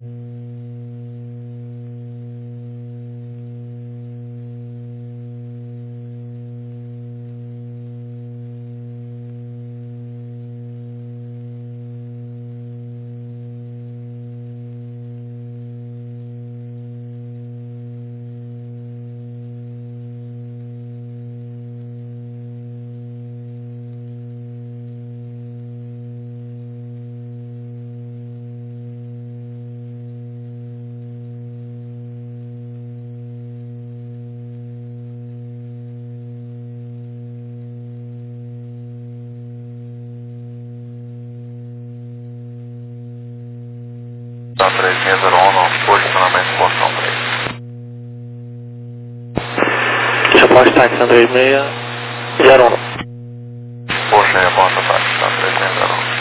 Tá 3601, por estacionamento Boston 3. Suporte táxi 3601. Poxa, é bom essa táxi, tá 3601.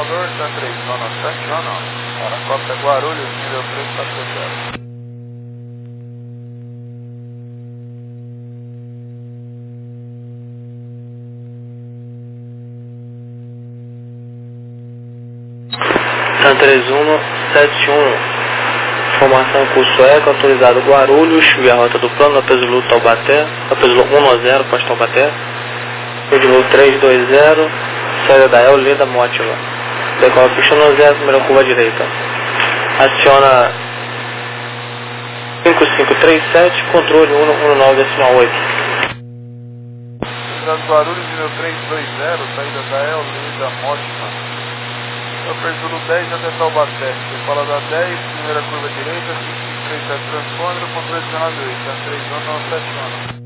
Salvador, está 3 zona 7 zona. Paracópia Guarulhos, nível 340. San 3171. Informação curso ECO, autorizado Guarulhos, via rota do plano, Apesulu Taubaté, Apesulu 10, após Taubaté, Apesulu 320, saída da El, Leda Mótiva. Decola pista 10, primeira curva direita. Aciona 5537, controle 119,8. Autorizado Guarulhos, nível 320, saída da El, Leda Mótiva. Apesulu 10 até Taubaté. Decola da 10, primeira curva direita, 5537 transponder, controle 19,8. Está 3 zona 7 zona.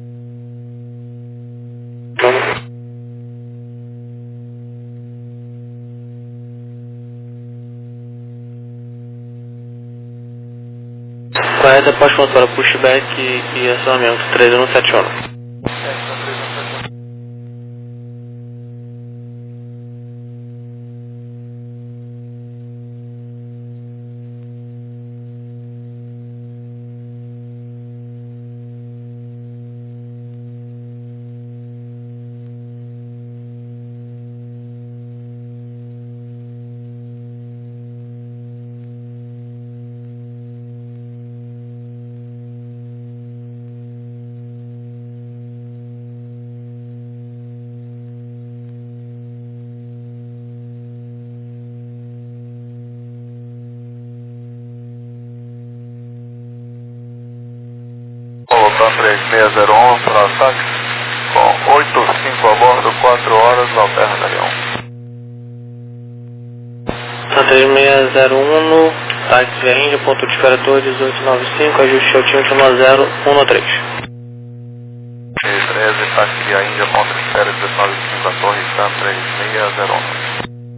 Correta após para pushback e acionamento 3171. Está 3 zona 7 zona. Voltando 3601 para ataque, com 85 a bordo, 4 horas, alterna da 1. San 3601, táxi via Índia, ponto de espera 1895, ajuste altimetro 1013. 13, táxi via Índia, ponto de espera 1995, a torre San 3601.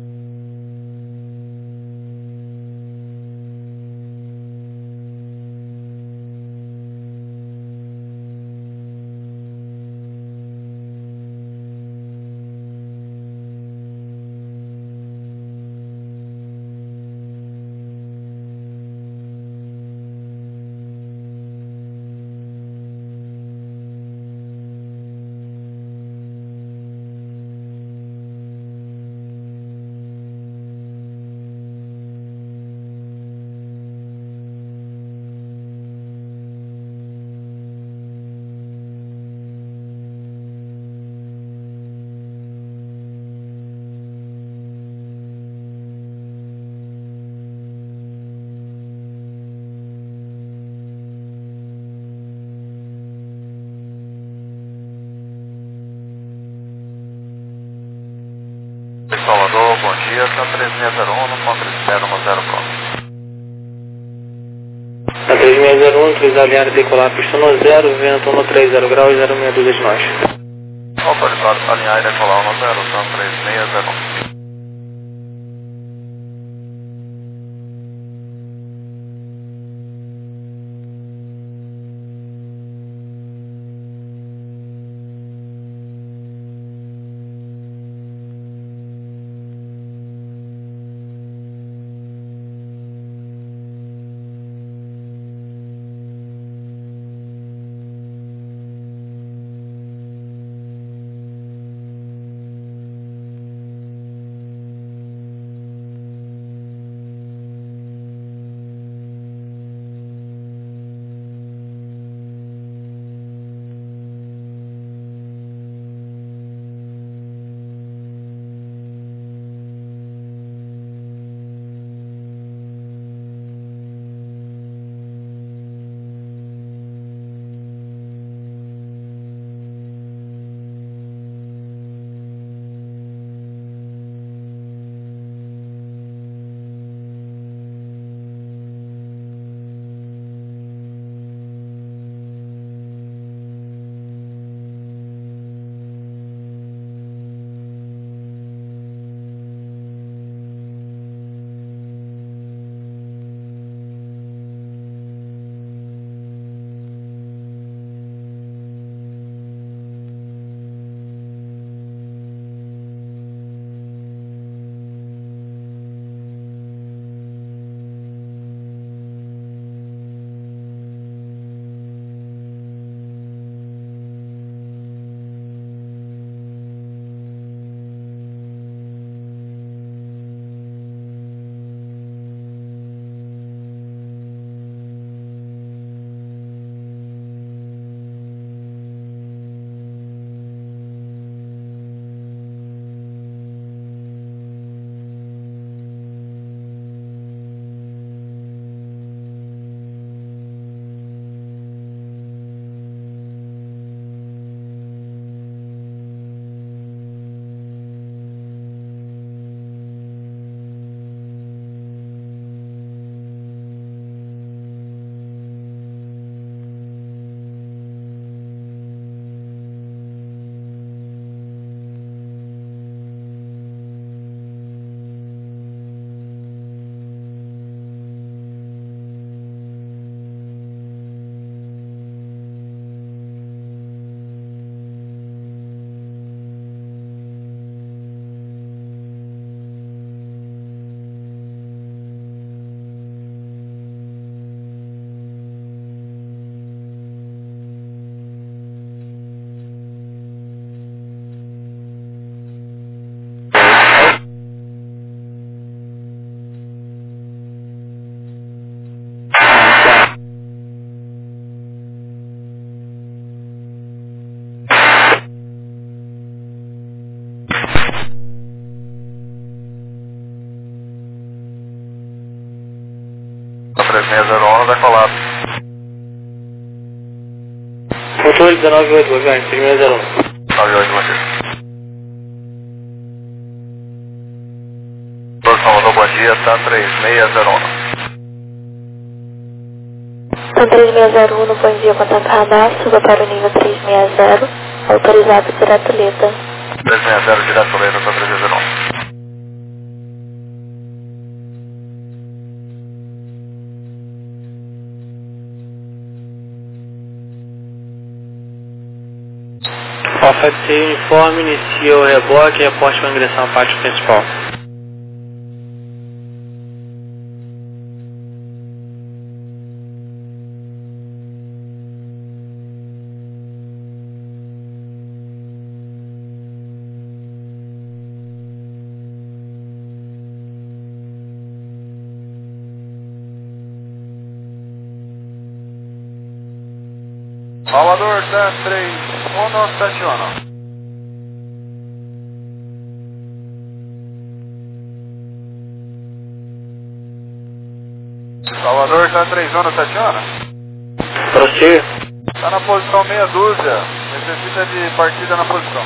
Salvador, bom dia, San 3601, no ponto de espera 10 pronto. San 3601, utilizar a linha de decolar pista 10, vento 30 graus, 062 de nós. Autorizado para alinhar e decolar 10, San 3601. 3601 decolado. Controle 198, boa viagem, 3601. 98, você. Salvador, bom dia, tá 3601. Tá 3601, bom dia, contato radar, suba para o nível 360, autorizado direto Leda. 360, direto Leda, tá 3601. OFC uniforme, inicia o reboque e reporte para ingressão à parte principal. Salvador, tá 3171. Salvador, tá 3171. Prossiga. Tá na posição meia dúzia. Necessita de partida na posição.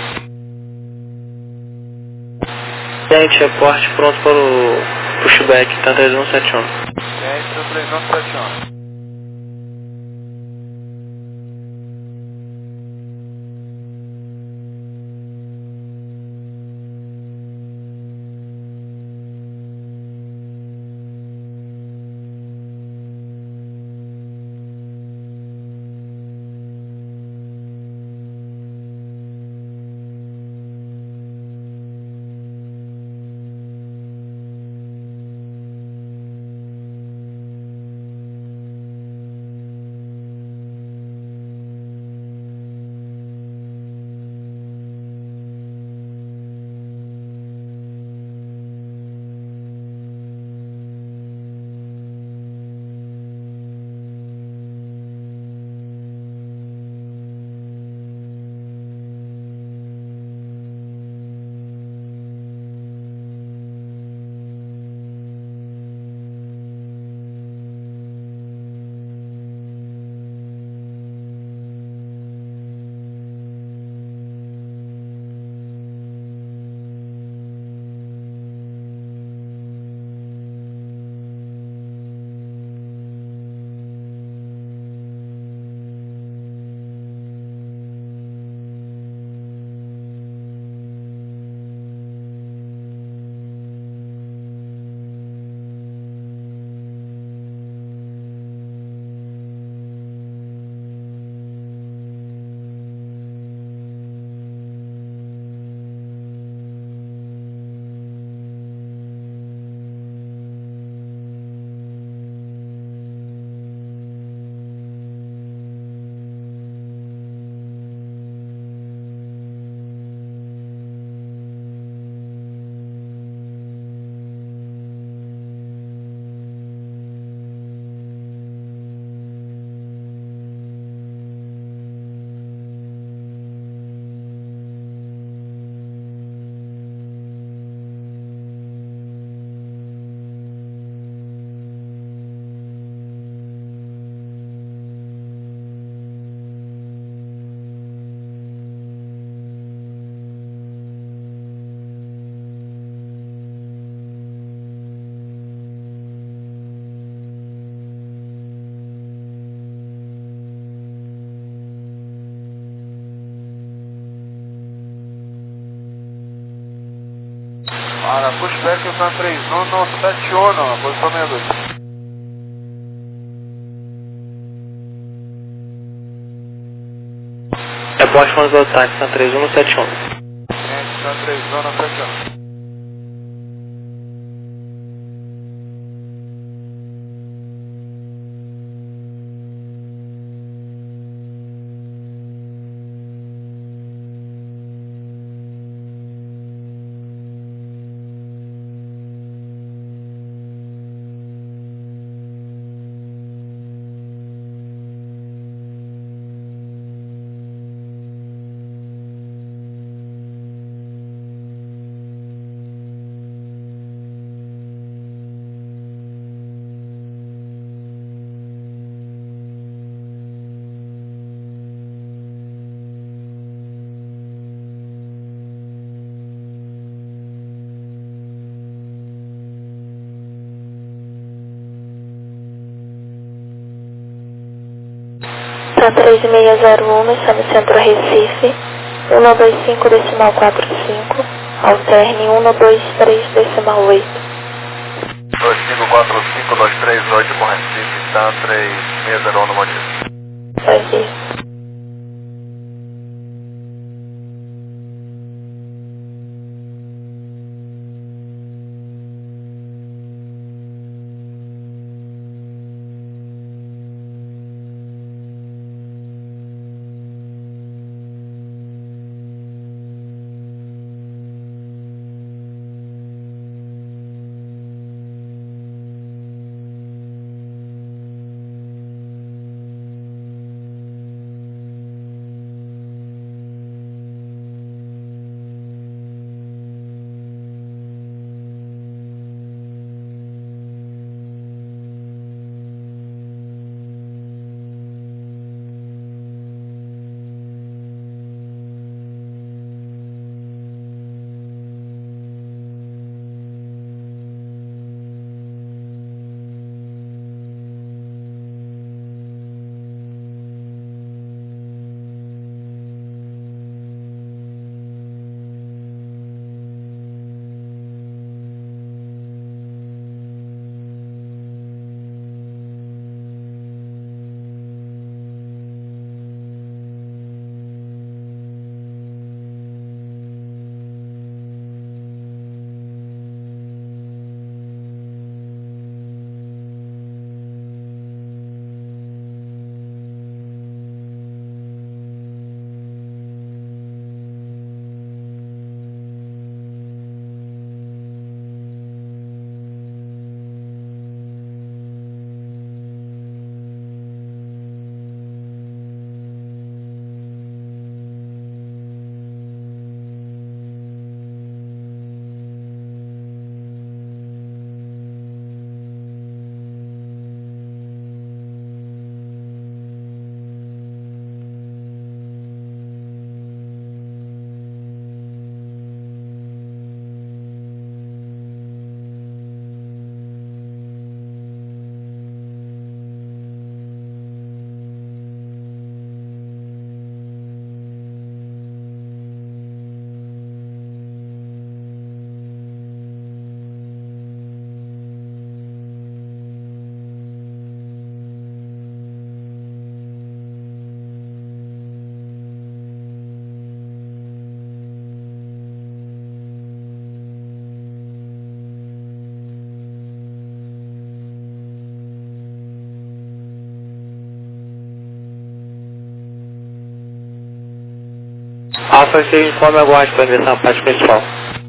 Gente, reporte pronto para o pushback, tá 3171. Gente, tá 3171. Para pushback tá 3171, posição meia dúzia. Reporte para o táxi, tá 3171. Gente, tá 3171. Tan 3601, está no centro Recife, 125,45, alterne 123,8. 2545238 com Recife, Tan 3601 no Bom Dia. Bom dia. Alfa, você informe aguarde para ingressar na parte principal.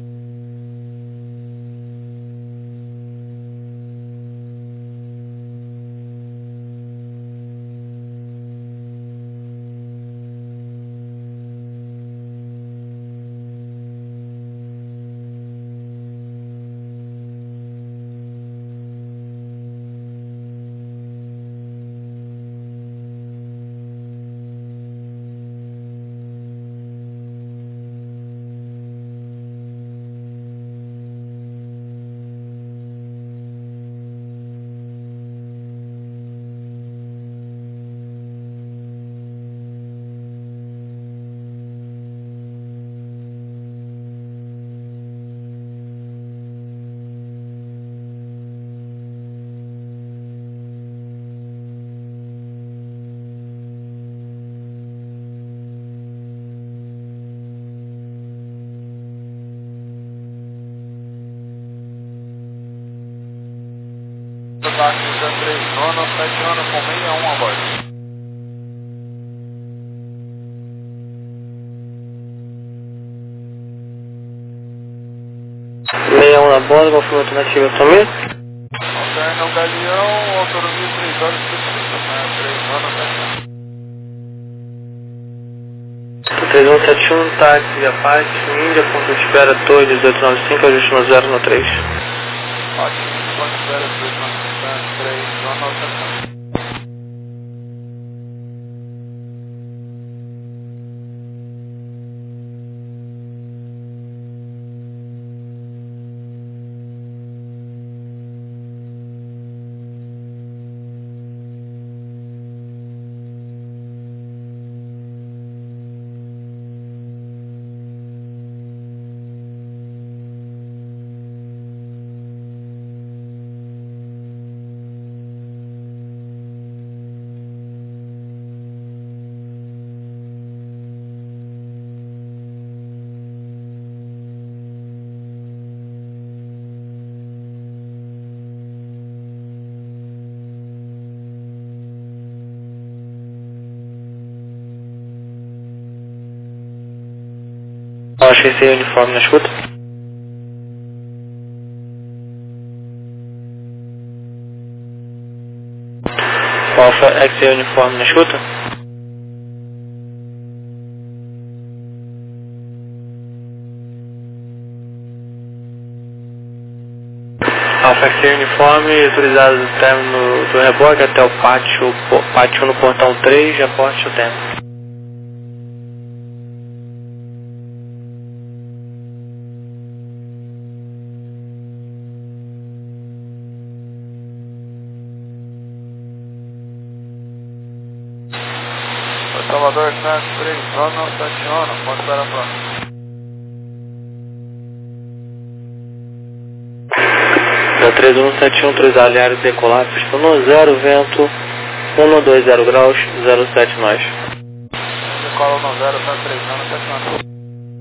Táxi Tan 3971 com 61 a bordo. Na bordo, confirma a alternativa também. Alterna o Galeão, autonomia 3 horas e 3171, táxi via parte, Índia, ponto de espera, Torre 1895, ajuste no 0 no 3. Ótimo, ponto de espera 3, zona alternativa. Oscar XC uniforme na escuta. Alfa XC uniforme na escuta. Alfa XC uniforme, autorizado do término do reboque até o pátio no portão 3, reporte o término. Salvador Santos 3, Ronald 71, ponto para a próxima. Da 3171, autorizado área decolar, pista no 0, vento 120 graus, 07 nós. Decola no 0, tá 3, Ronald 71.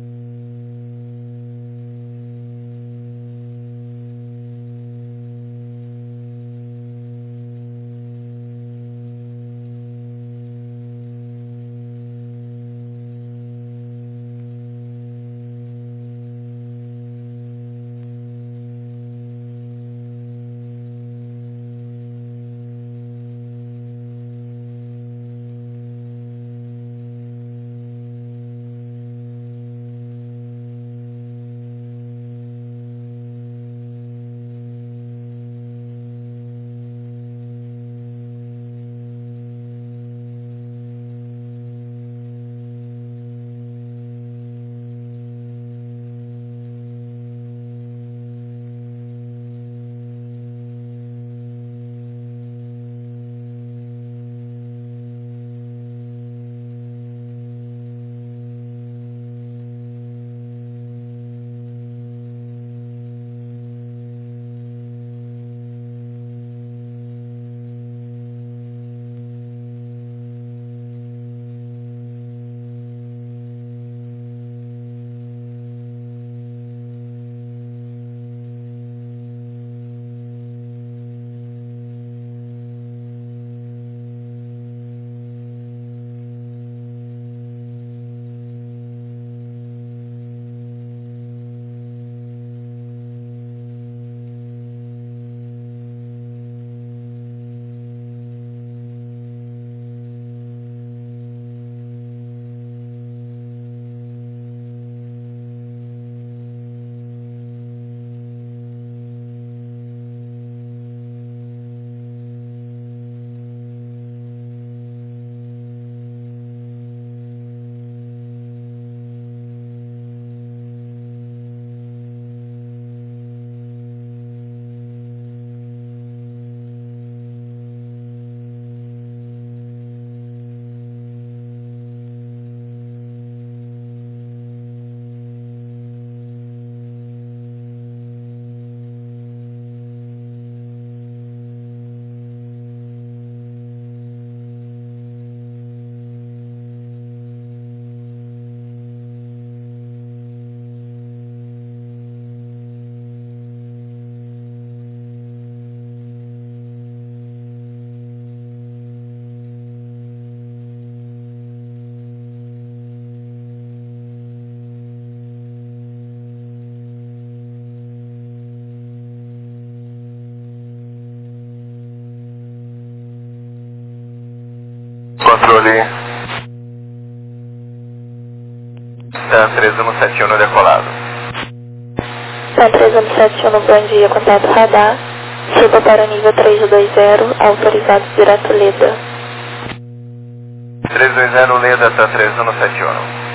Controle. TAM 3171 no decolado. TAM 3171, bom dia, contato radar. Suba para o nível 320, autorizado direto Leda. 320 Leda, TAM 3171.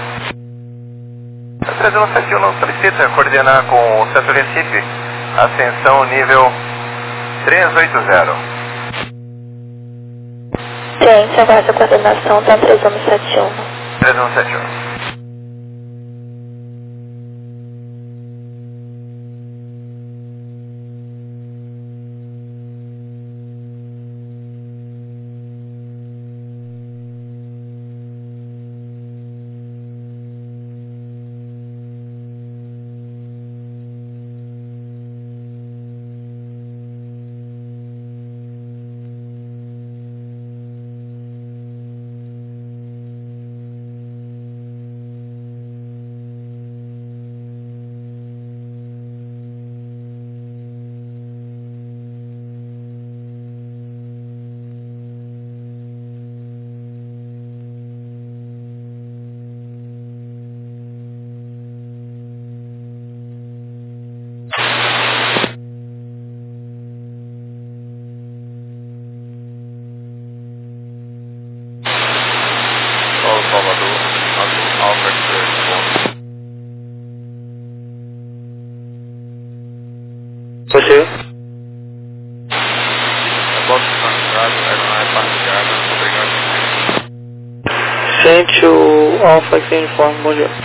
TAM 3171 solicita coordenar com o Centro Recife, ascensão nível 380. Ciência, aguarda a coordenação, TAM 3171. 3171. Prossiga. É box cansado, não é passeada, obrigado. Sente o Alpha X Uniforme, bom dia.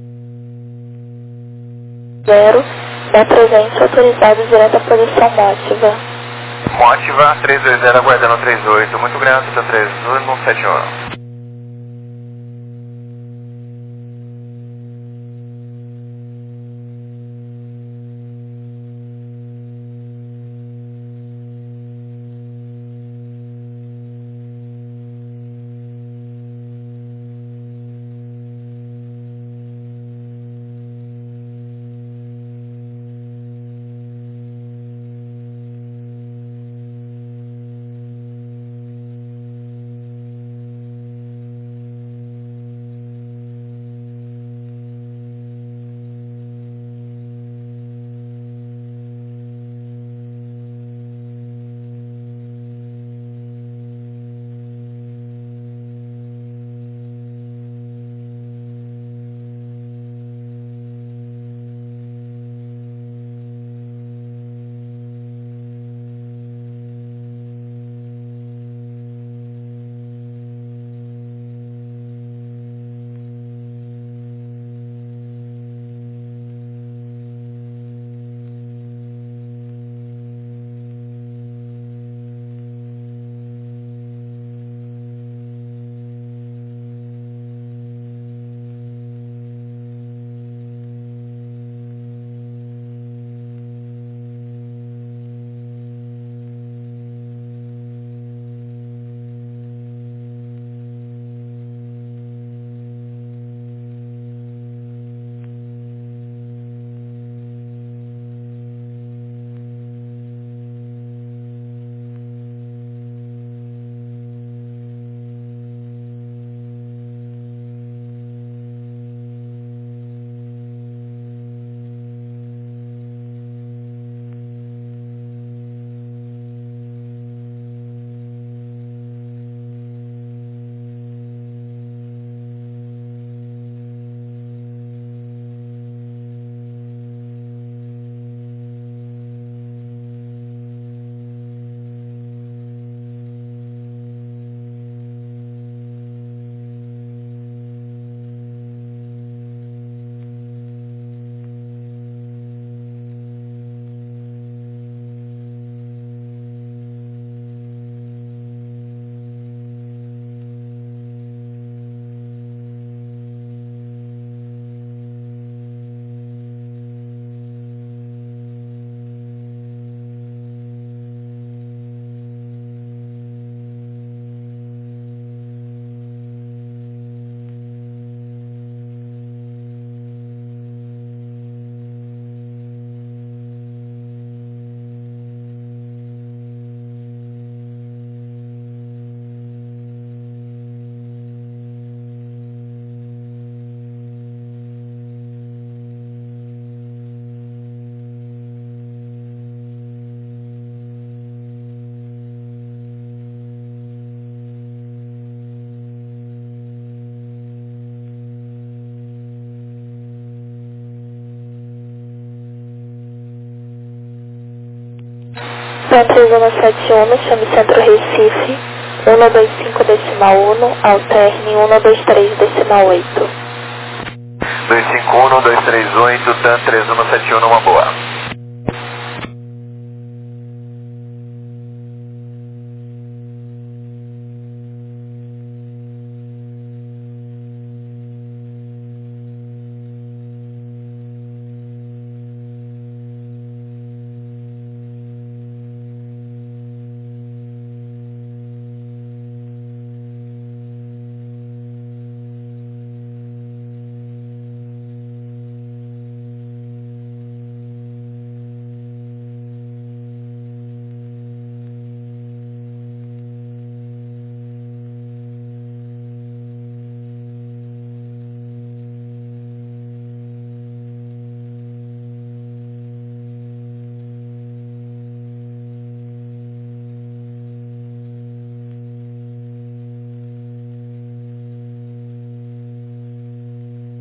0, da presença autorizado direto à posição mótiva. Mótiva 320 aguardando 38. Muito grande, 3171. Plan 3171, chame Centro Recife, 125.1, alterne 123.8. 251, 238, TAN 3171, uma boa.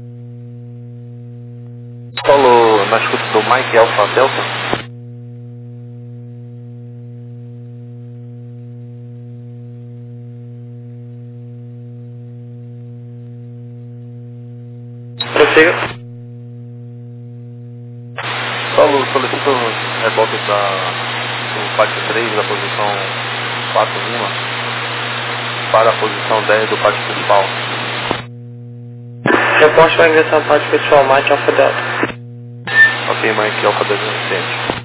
Falou na escuta do Mike Alpha Delta. Prossiga. Saulo, solicito reboque do pátio 3 da posição 4 Lima para a posição 10 do pátio principal. Reporte vai ingressar no pátio principal, Mike Alfa Delta. Ok, Mike Alfa Delta incidente.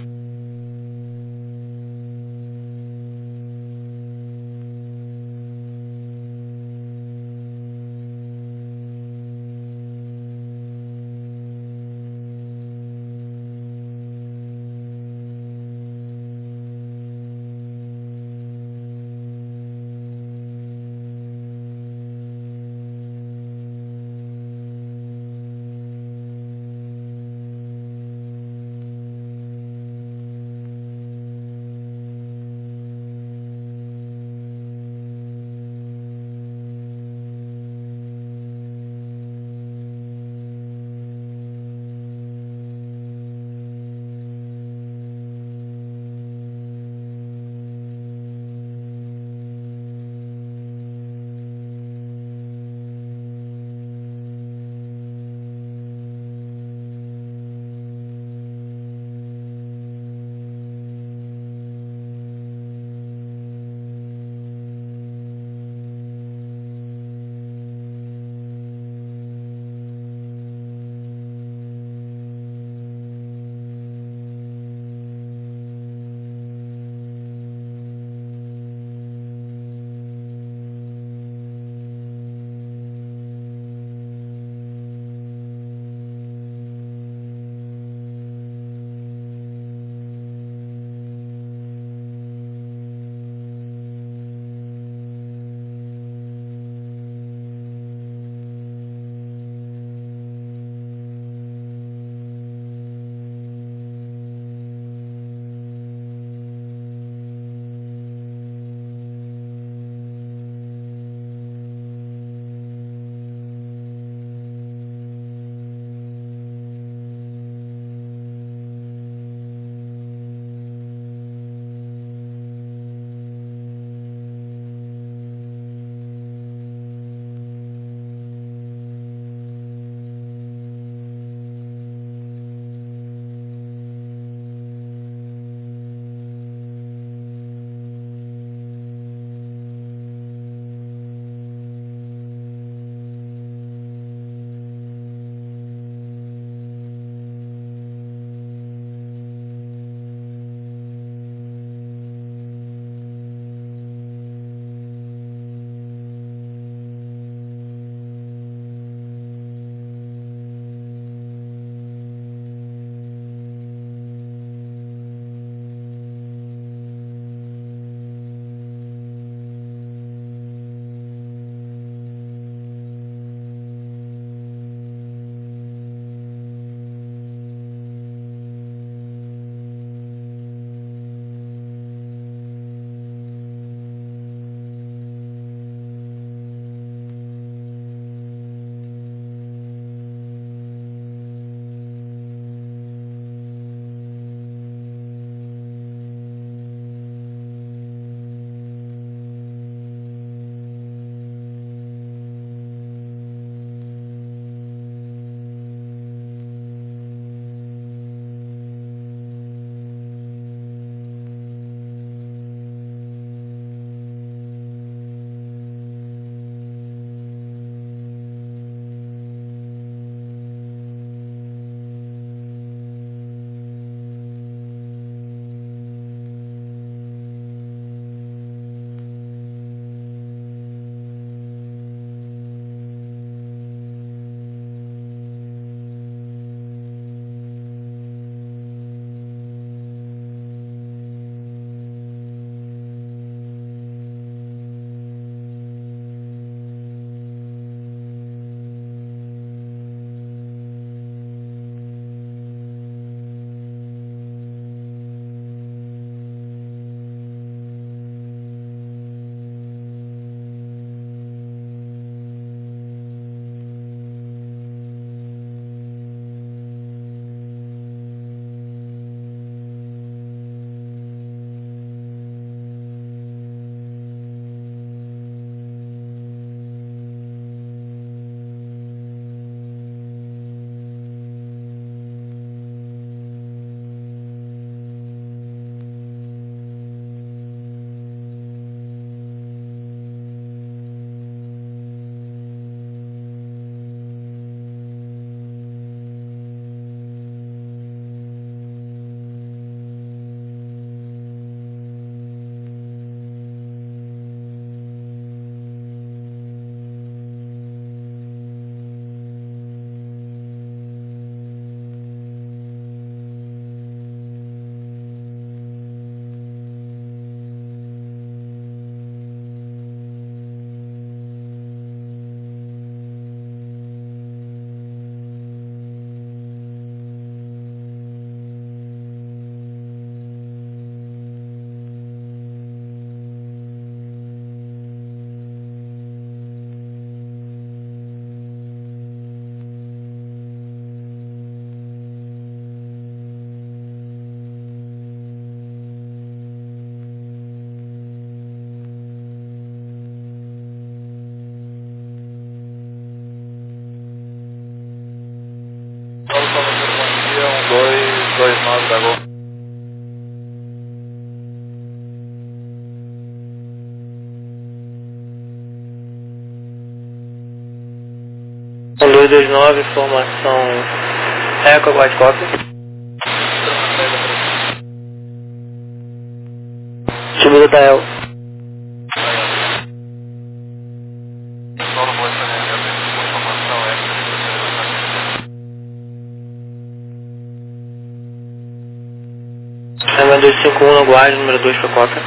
Tá bom. Um 229, informação Eco, aguarde cópia. Subida da El. Solo vou essa informação Chama 251, aguarde, número 2 para cópia.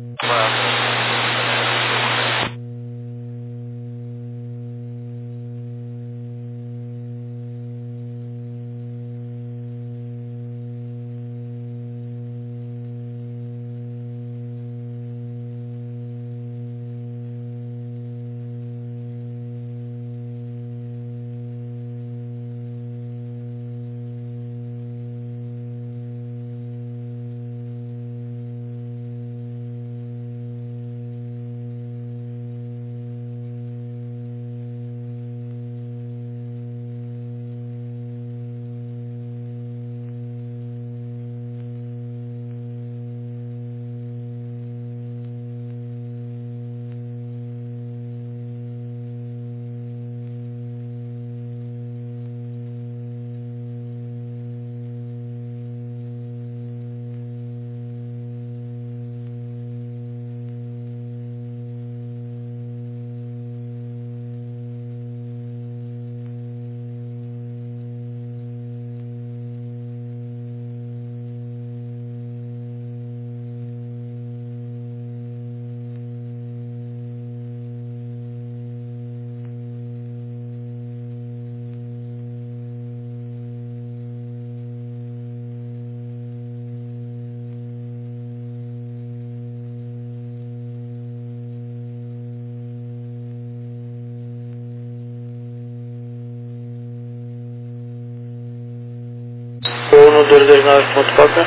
No 229, ponto cópia.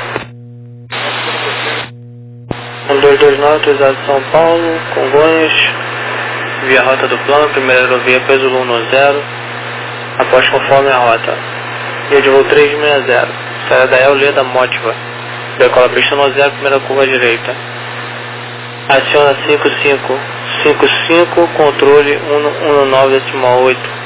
1229, autorizado São Paulo, Congonhas, via rota do plano, primeira aerovia peso 110, após conforme a rota. Via de voo 360, saída da El Leda Motiva, decola pista 0, primeira curva à direita. Aciona 5555, controle 119,8.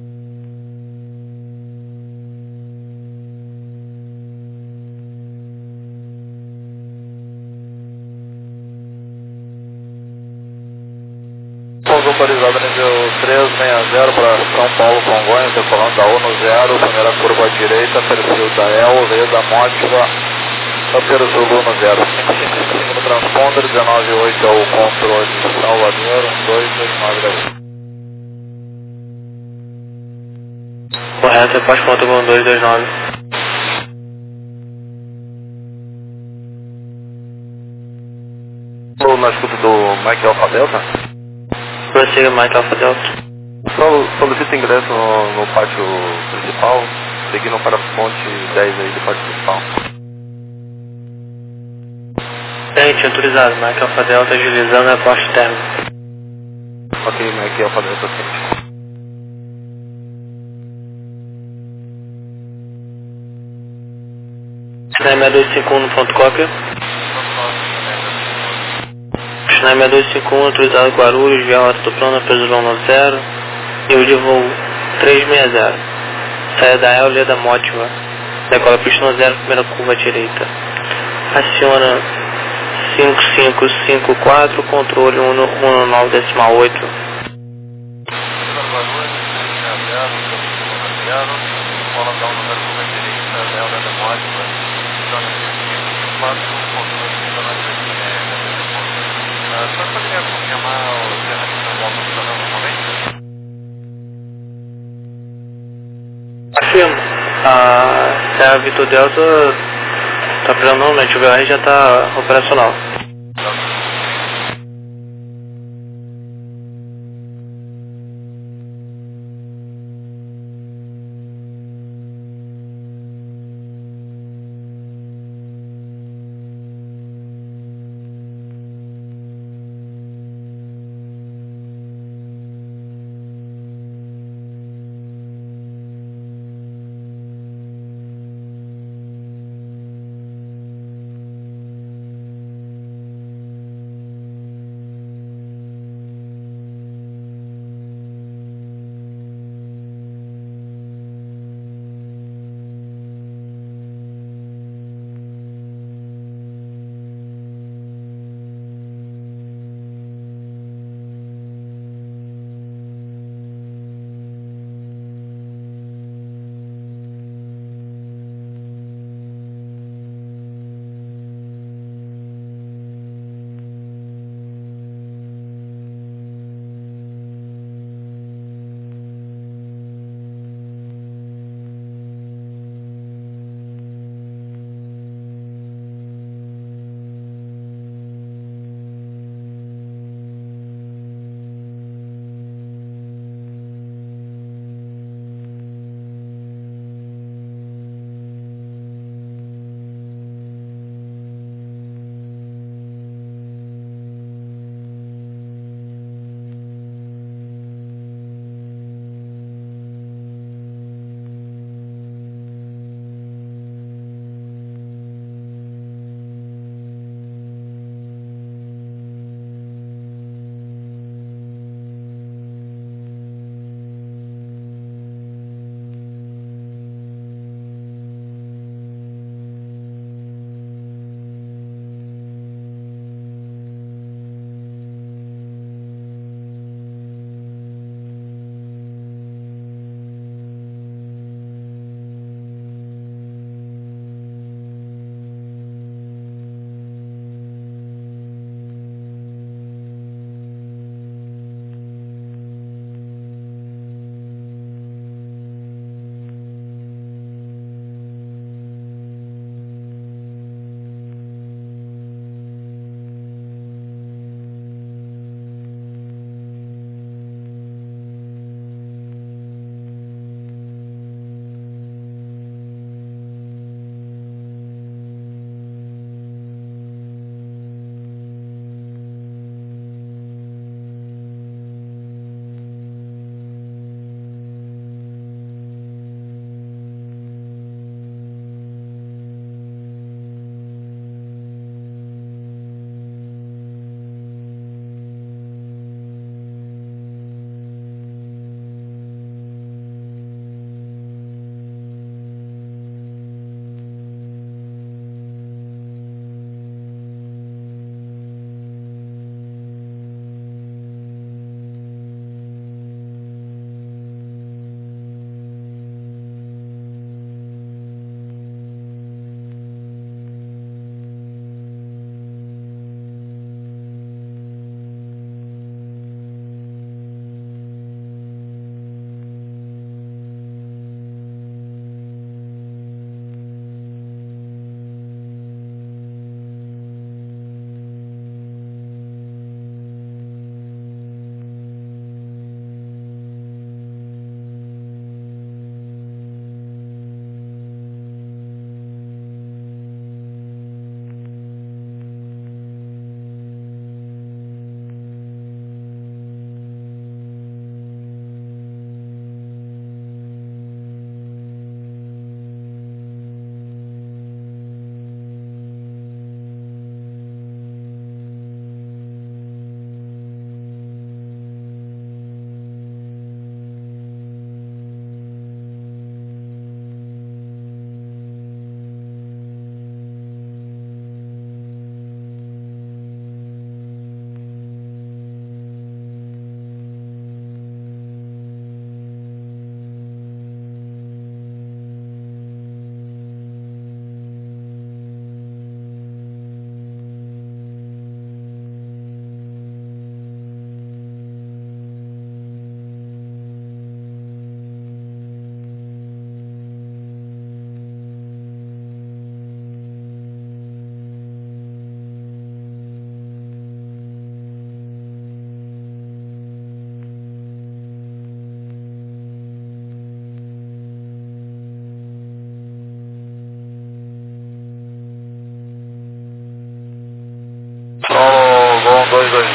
Localizado nível 360 para São Paulo, Congonhas, decolando da 10, primeira curva à direita, perfil da El, Leda Motiva, Upper Zulu no 0555 no transponder, 198 é o controle Salvador, 1229 da U. Correto, após ponto com 229. Estou na escuta do Mike Alpha Delta. Prossiga, Mike Alpha Delta. Solicita ingresso no pátio principal, seguindo para a ponte 10 aí do pátio principal. Gente, autorizado, Mike Alpha Delta agilizando a porta externa. Ok, Mike Alpha Delta, sim. China 6251 no ponto cópia. China 6251, autorizado Guarulhos, via rota do plano, peso 190, nível de voo 360. Saia da El Leda Motiva, decola pista 0, primeira curva à direita. Aciona 5554, controle 119,8. Só poderia confirmar o serviço de volta funcionando normalmente? Afirmo. Se a Vitor Delta tá precisando, não, né? O VR já tá operacional.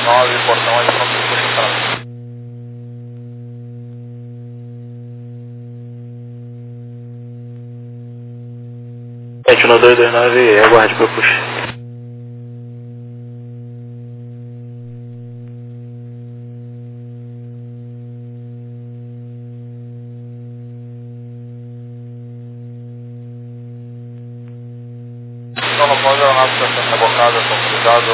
9, portão ali, pronto, para Gente, 1229, aguarde para push. Então, no ponto da nossa estação rebocada, autorizado.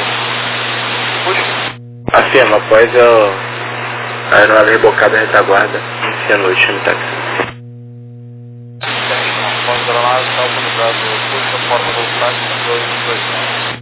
Puxa. Afirma, após a aeronave rebocada retaguarda, inicia a noite, chame táxi. Ponto da nave, está autorizado. Puxa, porta do táxi, 229.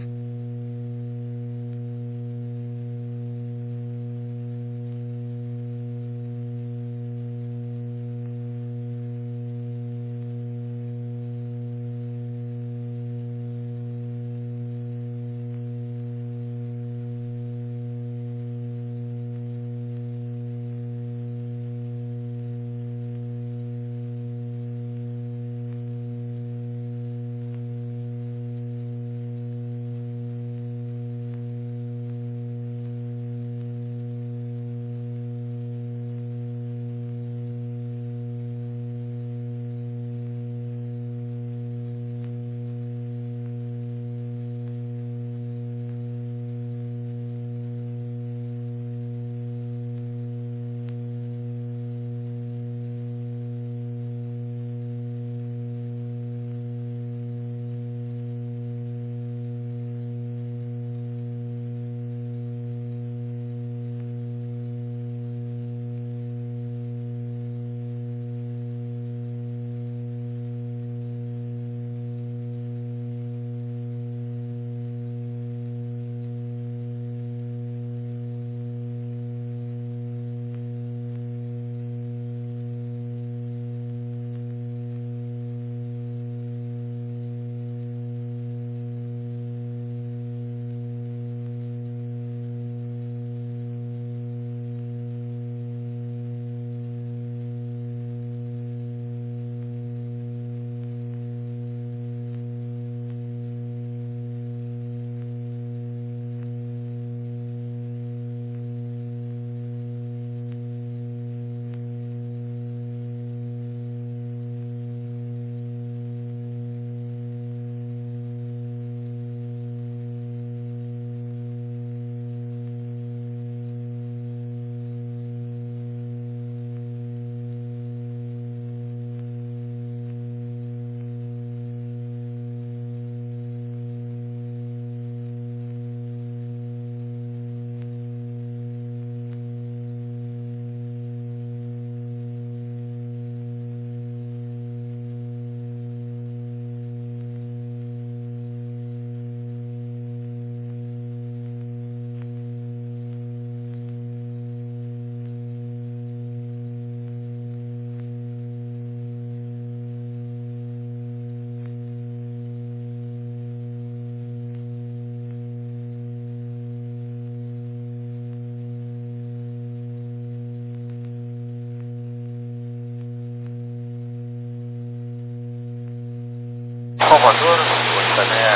Salvador, Montané,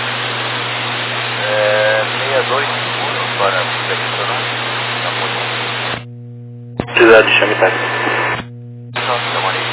62 segundos para a Cidade, chame táxi. Nossa, Maria.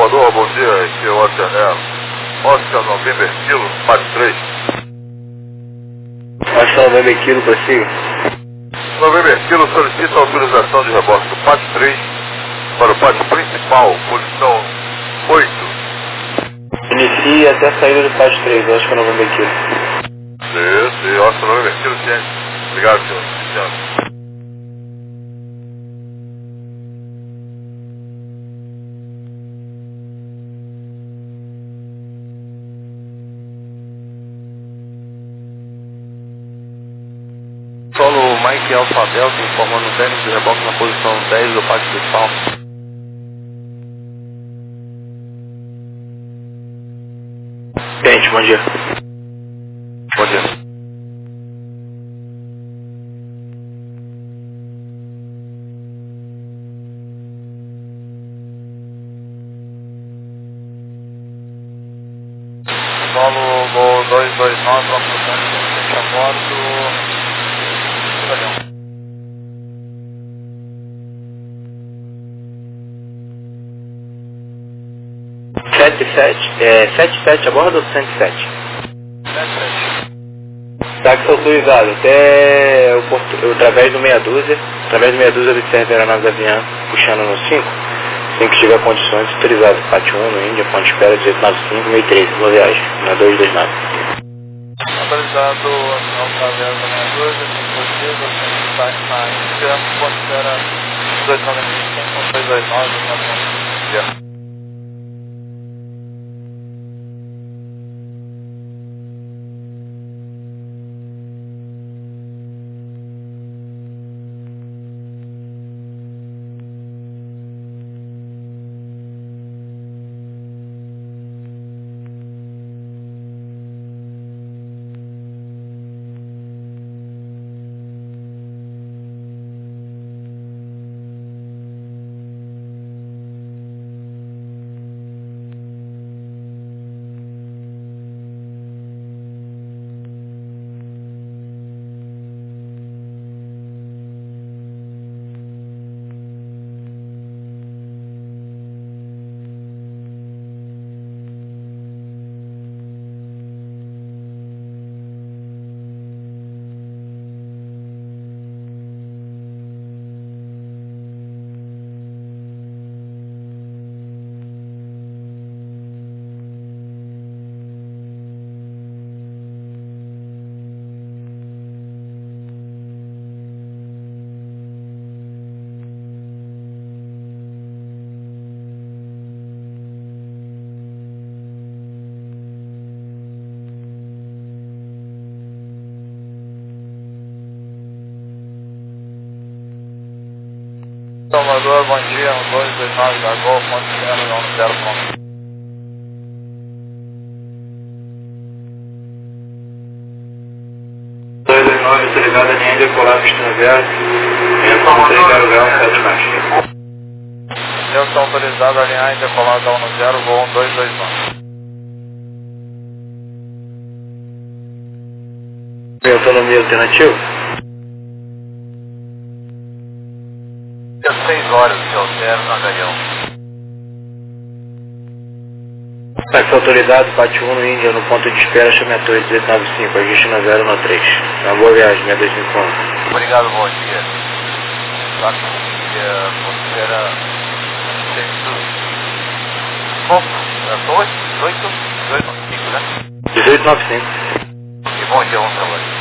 Salvador, bom dia, aqui é o Oscar November Kilo, parte 3. Oscar November Kilo, prossiga. November Kilo solicita autorização de reboque do parte 3 para o parte principal, posição 8. Inicie até a saída do parte 3, Oscar November Kilo. Sim, Oscar November Kilo, ciente. Obrigado, senhor. Obrigado. Solo Mike Alfa Delta informando o técnico de reboque na posição 10 do pátio principal. Gente, bom dia. Bom dia. Solo Gol 229, vamos para a bordo. Valeu. 77 a bordo ou 107? 77. Táxi autorizado até através do meia dúzia. Através do meia dúzia observe a aeronave da Avian puxando no 5. Assim que tiver condições, autorizado. Pátio 1 no Índia, ponto de espera 1895, 1013. Boa viagem, na 229. Autorizado ao través da minha dúvida, você está na Índia, ponto de espera 1895, 229, Salvador, bom dia, 229 da Gol, ponto de espera 0 ponto. Autorizada a linha decolar no estrangeiro, entra 300, 7 mais. Eu estou autorizado a alinhar e decolar da 10, voo 229. Minha autonomia alternativa? 6 horas que altero na Gaião. Táxi autorizado, pátio 1 no Índia, no ponto de espera, chame a torre 1895, ajuste na 013. Uma boa viagem, 6251. Obrigado, bom dia. Tá com a espera 1895, né? 1895. E bom dia, bom trabalho.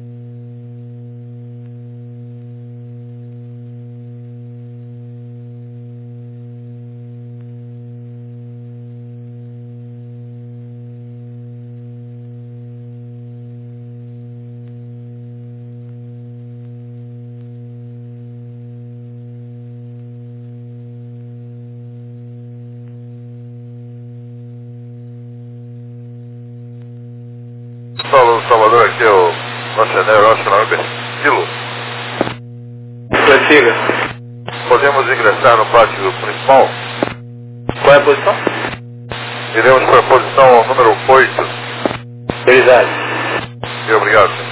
Salvador, aqui é o Marceneiro, Oscar November Kilo. Prossiga. Podemos ingressar no pátio principal? Qual é a posição? Iremos para a posição número 8. Autorizado. Obrigado, senhor.